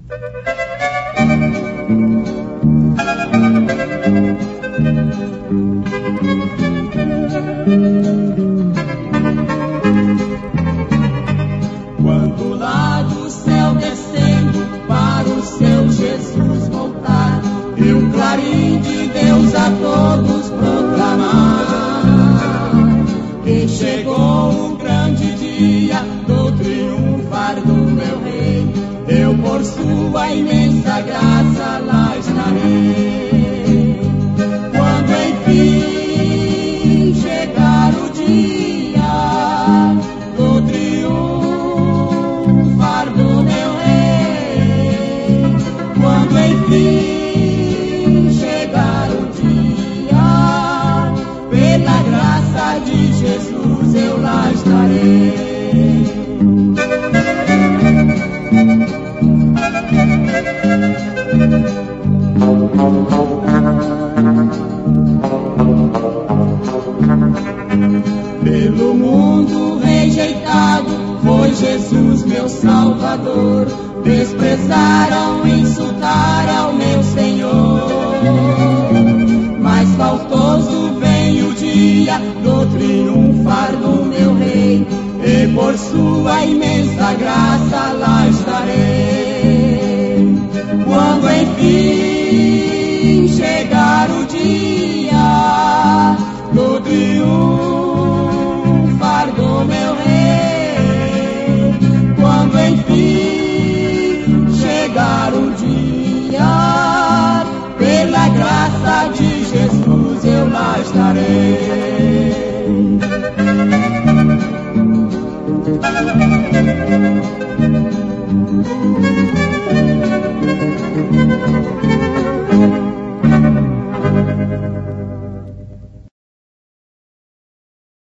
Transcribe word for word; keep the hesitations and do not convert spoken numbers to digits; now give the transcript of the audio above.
Quando lá do céu descendo para o seu Jesus voltar, e o clarim de Deus a todos proclamar, que chegou o grande dia do triunfar do meu rei, eu por sua imensa graça lá estarei. Quando enfim chegar o dia do triunfar do meu rei, quando enfim chegar o dia, pela graça de Jesus eu lá estarei. Pelo mundo rejeitado foi Jesus meu Salvador, desprezaram, insultaram meu Senhor, mas faltoso vem o dia do triunfar do meu Rei, e por sua imensa graça lá